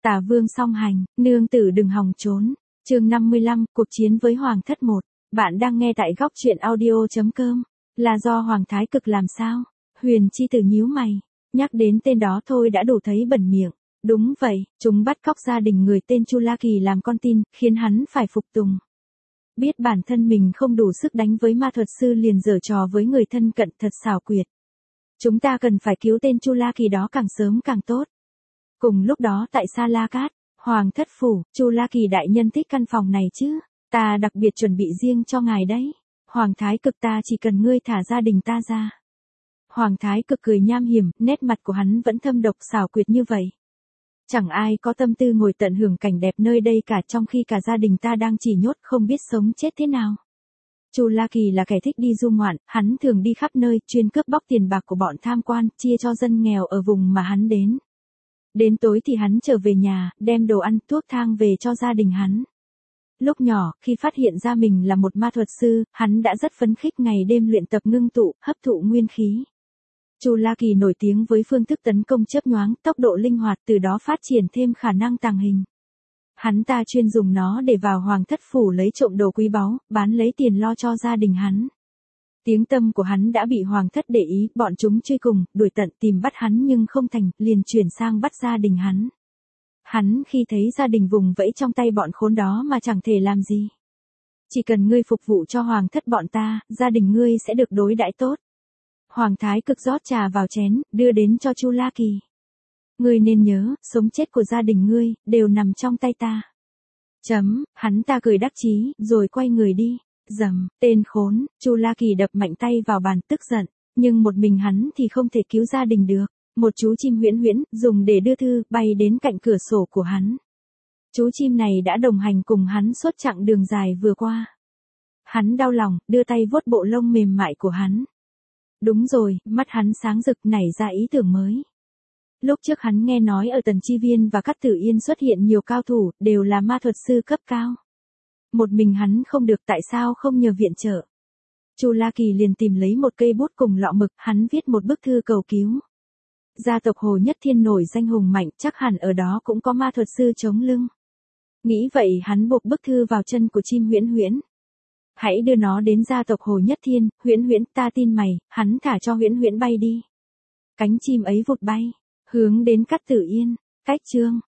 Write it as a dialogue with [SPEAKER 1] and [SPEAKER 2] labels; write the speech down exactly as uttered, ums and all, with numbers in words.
[SPEAKER 1] Tả vương song hành, nương tử đừng hòng trốn. Chương năm mươi lăm, cuộc chiến với Hoàng thất một. Bạn đang nghe tại góc truyện audio chấm com. Là do Hoàng Thái Cực làm sao? Huyền Chi Tử nhíu mày, nhắc đến tên đó thôi đã đủ thấy bẩn miệng. Đúng vậy, chúng bắt cóc gia đình người tên Chu La Kỳ làm con tin, khiến hắn phải phục tùng. Biết bản thân mình không đủ sức đánh với ma thuật sư liền giở trò với người thân cận thật xảo quyệt. Chúng ta cần phải cứu tên Chu La Kỳ đó càng sớm càng tốt. Cùng lúc đó tại Sa La Cát, Hoàng thất phủ, Chu La Kỳ đại nhân thích căn phòng này chứ, ta đặc biệt chuẩn bị riêng cho ngài đấy. Hoàng Thái Cực ta chỉ cần ngươi thả gia đình ta ra. Hoàng Thái Cực cười nham hiểm, nét mặt của hắn vẫn thâm độc xảo quyệt như vậy. Chẳng ai có tâm tư ngồi tận hưởng cảnh đẹp nơi đây cả, trong khi cả gia đình ta đang chỉ nhốt không biết sống chết thế nào. Chu La Kỳ là kẻ thích đi du ngoạn, hắn thường đi khắp nơi, chuyên cướp bóc tiền bạc của bọn tham quan, chia cho dân nghèo ở vùng mà hắn đến. Đến tối thì hắn trở về nhà, đem đồ ăn, thuốc thang về cho gia đình hắn. Lúc nhỏ, khi phát hiện ra mình là một ma thuật sư, hắn đã rất phấn khích ngày đêm luyện tập ngưng tụ, hấp thụ nguyên khí. Chu La Kỳ nổi tiếng với phương thức tấn công chớp nhoáng, tốc độ linh hoạt, từ đó phát triển thêm khả năng tàng hình. Hắn ta chuyên dùng nó để vào Hoàng thất phủ lấy trộm đồ quý báu, bán lấy tiền lo cho gia đình hắn. Tiếng tăm của hắn đã bị Hoàng thất để ý, bọn chúng truy cùng, đuổi tận tìm bắt hắn nhưng không thành, liền chuyển sang bắt gia đình hắn. Hắn khi thấy gia đình vùng vẫy trong tay bọn khốn đó mà chẳng thể làm gì. Chỉ cần ngươi phục vụ cho Hoàng thất bọn ta, gia đình ngươi sẽ được đối đãi tốt. Hoàng Thái Cực rót trà vào chén, đưa đến cho Chu La Kỳ. Ngươi nên nhớ, sống chết của gia đình ngươi, đều nằm trong tay ta. Chấm, hắn ta cười đắc chí, rồi quay người đi. Dầm, tên khốn, Chu La Kỳ đập mạnh tay vào bàn tức giận, nhưng một mình hắn thì không thể cứu gia đình được. Một chú chim huyễn huyễn, dùng để đưa thư, bay đến cạnh cửa sổ của hắn. Chú chim này đã đồng hành cùng hắn suốt chặng đường dài vừa qua. Hắn đau lòng, đưa tay vuốt bộ lông mềm mại của hắn. Đúng rồi, mắt hắn sáng rực nảy ra ý tưởng mới. Lúc trước hắn nghe nói ở Tần Chi Viên và Cát Tử Yên xuất hiện nhiều cao thủ, đều là ma thuật sư cấp cao. Một mình hắn không được, tại sao không nhờ viện trợ? Chu La Kỳ liền tìm lấy một cây bút cùng lọ mực, hắn viết một bức thư cầu cứu. Gia tộc Hồ Nhất Thiên nổi danh hùng mạnh, chắc hẳn ở đó cũng có ma thuật sư chống lưng. Nghĩ vậy hắn buộc bức thư vào chân của chim huyễn huyễn. Hãy đưa nó đến gia tộc Hồ Nhất Thiên, huyễn huyễn, ta tin mày, hắn thả cho huyễn huyễn bay đi. Cánh chim ấy vụt bay, hướng đến Cát Tử Yên. Cách chương